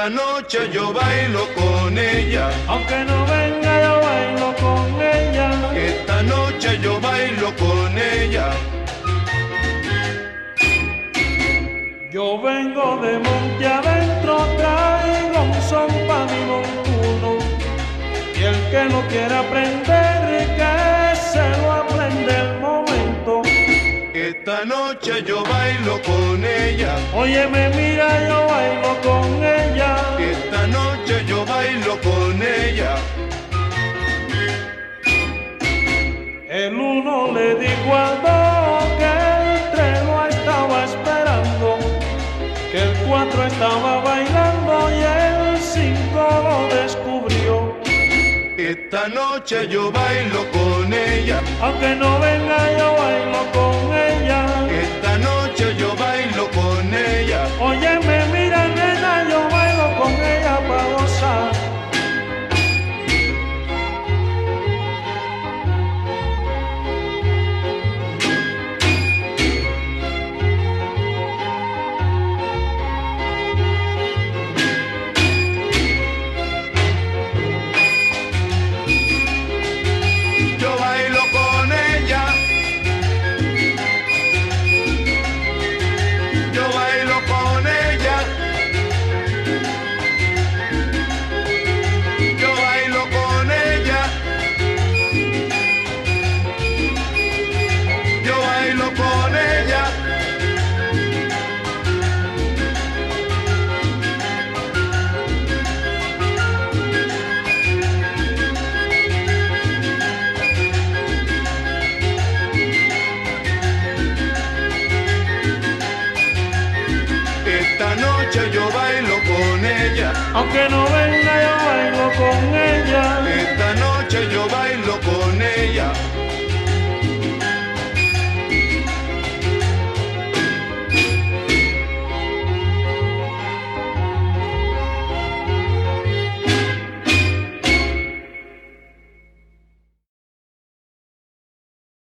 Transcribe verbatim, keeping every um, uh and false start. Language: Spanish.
Esta noche yo bailo con ella, aunque no venga yo bailo con ella. esta noche yo bailo con ella. Yo vengo de monte adentro, traigo un son pa' mi montuno, y el que no quiera aprender, que se lo aprende el momento. Esta noche yo bailo con ella, Óyeme, mira, yo bailo con ella. esta noche yo bailo con ella. El uno le dijo al dos que el tres lo estaba esperando, que el cuatro estaba bailando y el cinco lo descubrió. Esta noche yo bailo con ella, Aunque no venga yo bailo con ella. esta noche yo bailo con ella. Óyeme, mira, nena, yo bailo con ella pa' gozar. Yo bailo con ella, yo bailo con ella, yo bailo con ella, yo bailo con ella. Esta noche yo bailo con ella, Aunque no venga yo bailo con ella. esta noche yo bailo con ella.